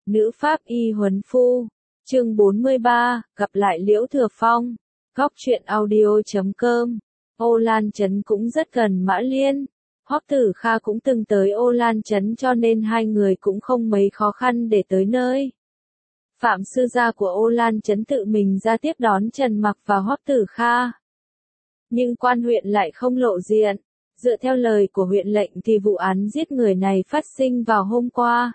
Nữ pháp y huấn phu. Chương 43, gặp lại Liễu Thừa Phong. Góc truyện audio.com. Ô Lan Trấn cũng rất gần Mã Liên. Hoắc Tử Kha cũng từng tới Ô Lan Trấn cho nên hai người cũng không mấy khó khăn để tới nơi. Phạm sư gia của Ô Lan Trấn tự mình ra tiếp đón Trần Mặc và Hoắc Tử Kha. Nhưng quan huyện lại không lộ diện. Dựa theo lời của huyện lệnh thì vụ án giết người này phát sinh vào hôm qua.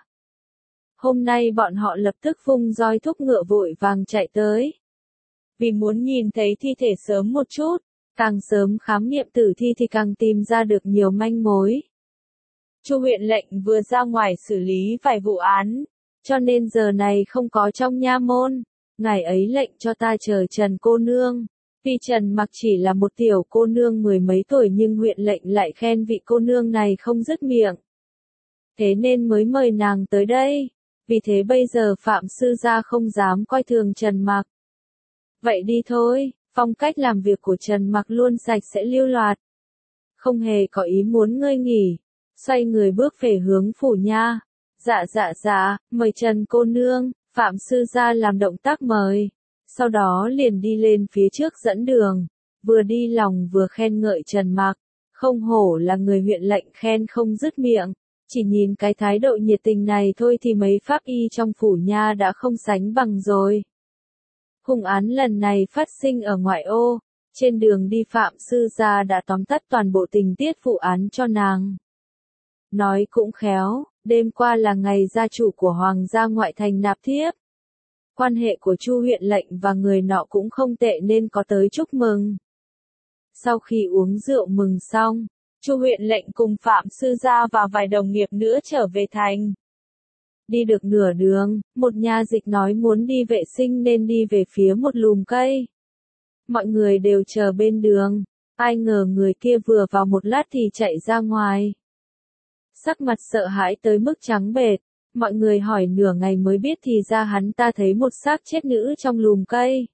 Hôm nay bọn họ lập tức vung roi thúc ngựa vội vàng chạy tới. Vì muốn nhìn thấy thi thể sớm một chút, càng sớm khám nghiệm tử thi thì càng tìm ra được nhiều manh mối. Chu huyện lệnh vừa ra ngoài xử lý vài vụ án, cho nên giờ này không có trong nha môn. Ngài ấy lệnh cho ta chờ Trần cô nương. Vì Trần Mặc chỉ là một tiểu cô nương mười mấy tuổi nhưng huyện lệnh lại khen vị cô nương này không dứt miệng. Thế nên mới mời nàng tới đây. Vì thế bây giờ Phạm sư gia không dám coi thường Trần Mặc. Vậy đi thôi, phong cách làm việc của Trần Mặc luôn sạch sẽ lưu loát. Không hề có ý muốn ngơi nghỉ. Xoay người bước về hướng phủ nha. Dạ, mời Trần cô nương. Phạm sư gia làm động tác mời. Sau đó liền đi lên phía trước dẫn đường. Vừa đi lòng vừa khen ngợi Trần Mặc. Không hổ là người huyện lệnh khen không dứt miệng. Chỉ nhìn cái thái độ nhiệt tình này thôi thì mấy pháp y trong phủ nha đã không sánh bằng rồi. Hung án lần này phát sinh ở ngoại ô. Trên đường đi Phạm sư gia đã tóm tắt toàn bộ tình tiết vụ án cho nàng. Nói cũng khéo, đêm qua là ngày gia chủ của Hoàng gia ngoại thành nạp thiếp. Quan hệ của Chu huyện lệnh và người nọ cũng không tệ nên có tới chúc mừng. Sau khi uống rượu mừng xong, Chu huyện lệnh cùng Phạm sư gia và vài đồng nghiệp nữa trở về thành. Đi được nửa đường, một nha dịch nói muốn đi vệ sinh nên đi về phía một lùm cây. Mọi người đều chờ bên đường, ai ngờ người kia vừa vào một lát thì chạy ra ngoài. Sắc mặt sợ hãi tới mức trắng bệch, mọi người hỏi nửa ngày mới biết thì ra hắn ta thấy một xác chết nữ trong lùm cây.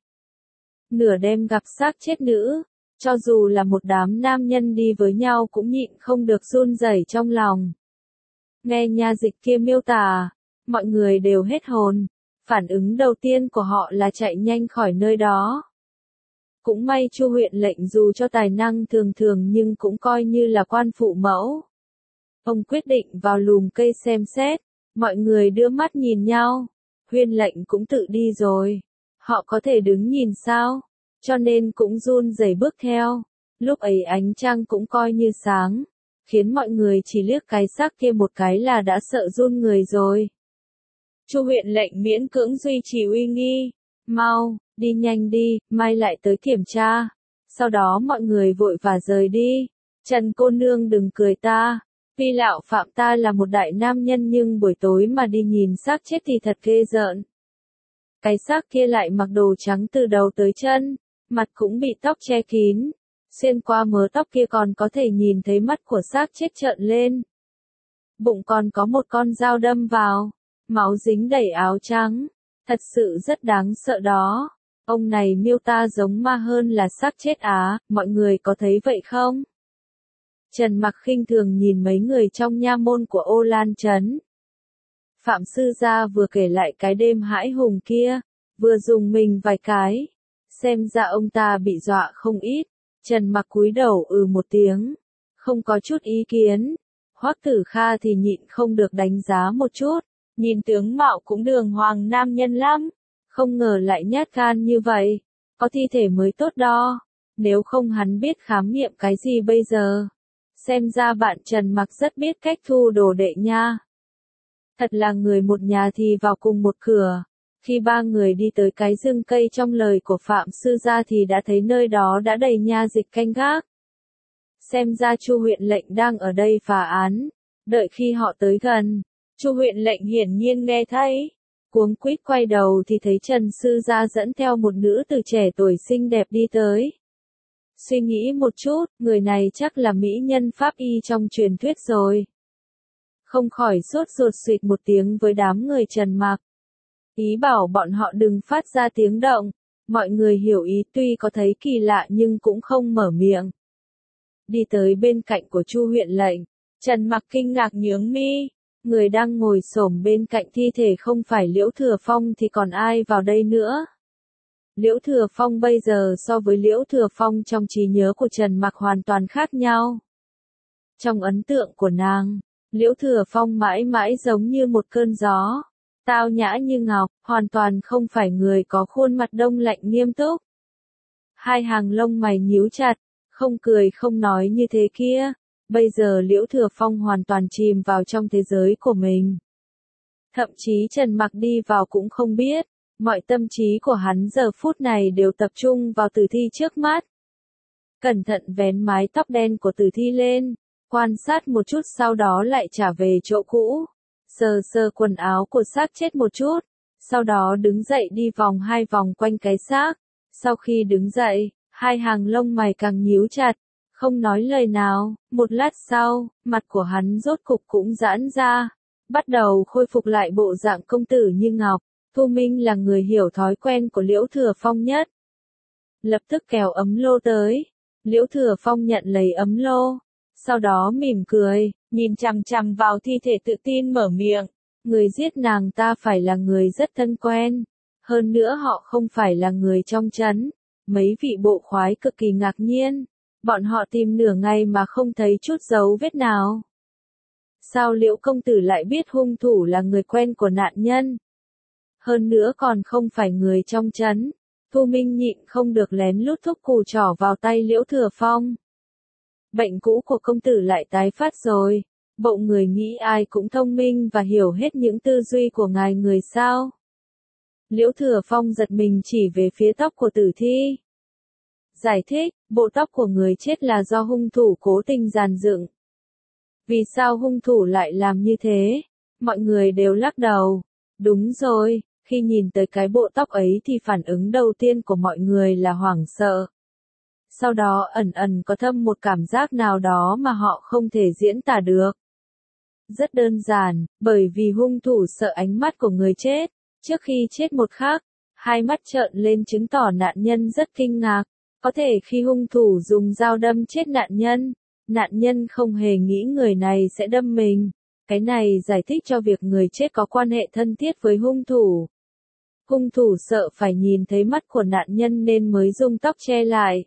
Nửa đêm gặp xác chết nữ, cho dù là một đám nam nhân đi với nhau cũng nhịn không được run rẩy trong lòng. Nghe nha dịch kia miêu tả, mọi người đều hết hồn, phản ứng đầu tiên của họ là chạy nhanh khỏi nơi đó. Cũng may Chu huyện lệnh dù cho tài năng thường thường nhưng cũng coi như là quan phụ mẫu. Ông quyết định vào lùm cây xem xét, mọi người đưa mắt nhìn nhau, huyện lệnh cũng tự đi rồi, họ có thể đứng nhìn sao, cho nên cũng run rẩy bước theo. Lúc ấy ánh trăng cũng coi như sáng, khiến mọi người chỉ liếc cái xác kia một cái là đã sợ run người rồi. Chu huyện lệnh miễn cưỡng duy trì uy nghi, mau, đi nhanh đi, mai lại tới kiểm tra. Sau đó mọi người vội vã rời đi. Trần cô nương đừng cười ta, vì lão Phạm ta là một đại nam nhân nhưng buổi tối mà đi nhìn xác chết thì thật ghê rợn. Cái xác kia lại mặc đồ trắng từ đầu tới chân, mặt cũng bị tóc che kín, xuyên qua mớ tóc kia còn có thể nhìn thấy mắt của xác chết trợn lên. Bụng còn có một con dao đâm vào, máu dính đầy áo trắng, thật sự rất đáng sợ đó. Ông này miêu tả giống ma hơn là xác chết á, mọi người có thấy vậy không? Trần Mặc khinh thường nhìn mấy người trong nha môn của Ô Lan Trấn. Phạm sư gia vừa kể lại cái đêm hãi hùng kia, vừa dùng mình vài cái. Xem ra ông ta bị dọa không ít. Trần Mặc cúi đầu một tiếng, không có chút ý kiến. Hoắc Tử Kha thì nhịn không được đánh giá một chút, nhìn tướng mạo cũng đường hoàng nam nhân lắm. Không ngờ lại nhát gan như vậy, có thi thể mới tốt đó. Nếu không hắn biết khám nghiệm cái gì bây giờ. Xem ra bạn Trần Mặc rất biết cách thu đồ đệ nha. Thật là người một nhà thì vào cùng một cửa. Khi ba người đi tới cái rừng cây trong lời của Phạm sư gia thì đã thấy nơi đó đã đầy nha dịch canh gác. Xem ra Chu huyện lệnh đang ở đây phá án. Đợi khi họ tới gần, Chu huyện lệnh hiển nhiên nghe thấy. Cuống quýt quay đầu thì thấy Trần sư gia dẫn theo một nữ tử trẻ tuổi xinh đẹp đi tới. Suy nghĩ một chút, người này chắc là mỹ nhân pháp y trong truyền thuyết rồi. Không khỏi sốt ruột suýt một tiếng với đám người Trần Mặc. Ý bảo bọn họ đừng phát ra tiếng động. Mọi người hiểu ý tuy có thấy kỳ lạ nhưng cũng không mở miệng. Đi tới bên cạnh của Chu huyện lệnh, Trần Mặc kinh ngạc nhướng mi. Người đang ngồi xổm bên cạnh thi thể không phải Liễu Thừa Phong thì còn ai vào đây nữa? Liễu Thừa Phong bây giờ so với Liễu Thừa Phong trong trí nhớ của Trần Mặc hoàn toàn khác nhau. Trong ấn tượng của nàng, Liễu Thừa Phong mãi mãi giống như một cơn gió, tao nhã như ngọc, hoàn toàn không phải người có khuôn mặt đông lạnh nghiêm túc. Hai hàng lông mày nhíu chặt, không cười không nói như thế kia. Bây giờ Liễu Thừa Phong hoàn toàn chìm vào trong thế giới của mình. Thậm chí Trần Mặc đi vào cũng không biết, mọi tâm trí của hắn giờ phút này đều tập trung vào tử thi trước mắt. Cẩn thận vén mái tóc đen của tử thi lên, quan sát một chút sau đó lại trả về chỗ cũ, sờ sờ quần áo của xác chết một chút, sau đó đứng dậy đi vòng 2 vòng quanh cái xác. Sau khi đứng dậy, hai hàng lông mày càng nhíu chặt, không nói lời nào. Một lát sau, mặt của hắn rốt cục cũng giãn ra, bắt đầu khôi phục lại bộ dạng công tử như ngọc. Thu Minh là người hiểu thói quen của Liễu Thừa Phong nhất. Lập tức kéo ấm lô tới. Liễu Thừa Phong nhận lấy ấm lô, sau đó mỉm cười, nhìn chằm chằm vào thi thể tự tin mở miệng. Người giết nàng ta phải là người rất thân quen. Hơn nữa họ không phải là người trong trấn. Mấy vị bộ khoái cực kỳ ngạc nhiên. Bọn họ tìm nửa ngày mà không thấy chút dấu vết nào. Sao Liễu công tử lại biết hung thủ là người quen của nạn nhân? Hơn nữa còn không phải người trong trấn. Thu Minh nhịn không được lén lút thúc cù trỏ vào tay Liễu Thừa Phong. Bệnh cũ của công tử lại tái phát rồi. Bộ người nghĩ ai cũng thông minh và hiểu hết những tư duy của ngài người sao? Liễu Thừa Phong giật mình chỉ về phía tóc của tử thi. Giải thích, bộ tóc của người chết là do hung thủ cố tình dàn dựng. Vì sao hung thủ lại làm như thế? Mọi người đều lắc đầu. Đúng rồi, khi nhìn tới cái bộ tóc ấy thì phản ứng đầu tiên của mọi người là hoảng sợ. Sau đó ẩn ẩn có thâm một cảm giác nào đó mà họ không thể diễn tả được. Rất đơn giản, bởi vì hung thủ sợ ánh mắt của người chết. Trước khi chết một khắc, hai mắt trợn lên chứng tỏ nạn nhân rất kinh ngạc. Có thể khi hung thủ dùng dao đâm chết nạn nhân không hề nghĩ người này sẽ đâm mình. Cái này giải thích cho việc người chết có quan hệ thân thiết với hung thủ. Hung thủ sợ phải nhìn thấy mắt của nạn nhân nên mới dùng tóc che lại.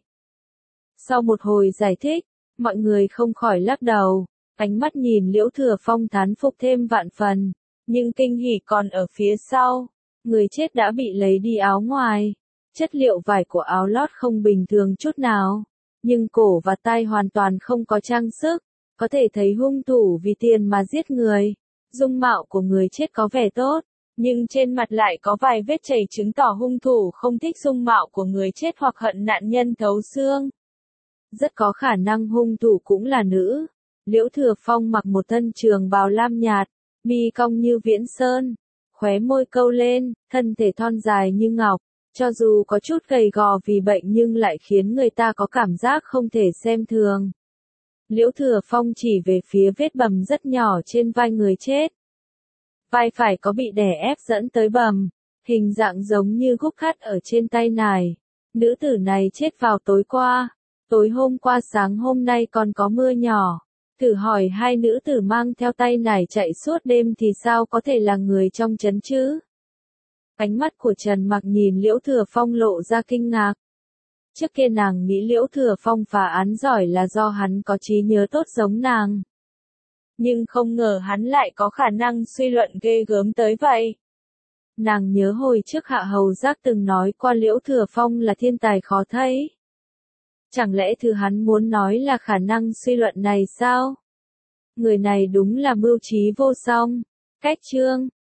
Sau một hồi giải thích, mọi người không khỏi lắc đầu, ánh mắt nhìn Liễu Thừa Phong thán phục thêm vạn phần, nhưng kinh hỉ còn ở phía sau. Người chết đã bị lấy đi áo ngoài. Chất liệu vải của áo lót không bình thường chút nào, nhưng cổ và tay hoàn toàn không có trang sức, có thể thấy hung thủ vì tiền mà giết người. Dung mạo của người chết có vẻ tốt, nhưng trên mặt lại có vài vết chảy chứng tỏ hung thủ không thích dung mạo của người chết hoặc hận nạn nhân thấu xương. Rất có khả năng hung thủ cũng là nữ. Liễu Thừa Phong mặc một thân trường bào lam nhạt, mi cong như viễn sơn, khóe môi câu lên, thân thể thon dài như ngọc. Cho dù có chút gầy gò vì bệnh nhưng lại khiến người ta có cảm giác không thể xem thường. Liễu Thừa Phong chỉ về phía vết bầm rất nhỏ trên vai người chết. Vai phải có bị đè ép dẫn tới bầm, hình dạng giống như gúc thắt ở trên tay nải. Nữ tử này chết vào tối qua. Tối hôm qua sáng hôm nay còn có mưa nhỏ. Thử hỏi hai nữ tử mang theo tay nải chạy suốt đêm thì sao có thể là người trong trấn chứ? Ánh mắt của Trần Mặc nhìn Liễu Thừa Phong lộ ra kinh ngạc. Trước kia nàng nghĩ Liễu Thừa Phong phá án giỏi là do hắn có trí nhớ tốt giống nàng. Nhưng không ngờ hắn lại có khả năng suy luận ghê gớm tới vậy. Nàng nhớ hồi trước Hạ Hầu Giác từng nói qua Liễu Thừa Phong là thiên tài khó thấy. Chẳng lẽ thứ hắn muốn nói là khả năng suy luận này sao? Người này đúng là mưu trí vô song. Cách chương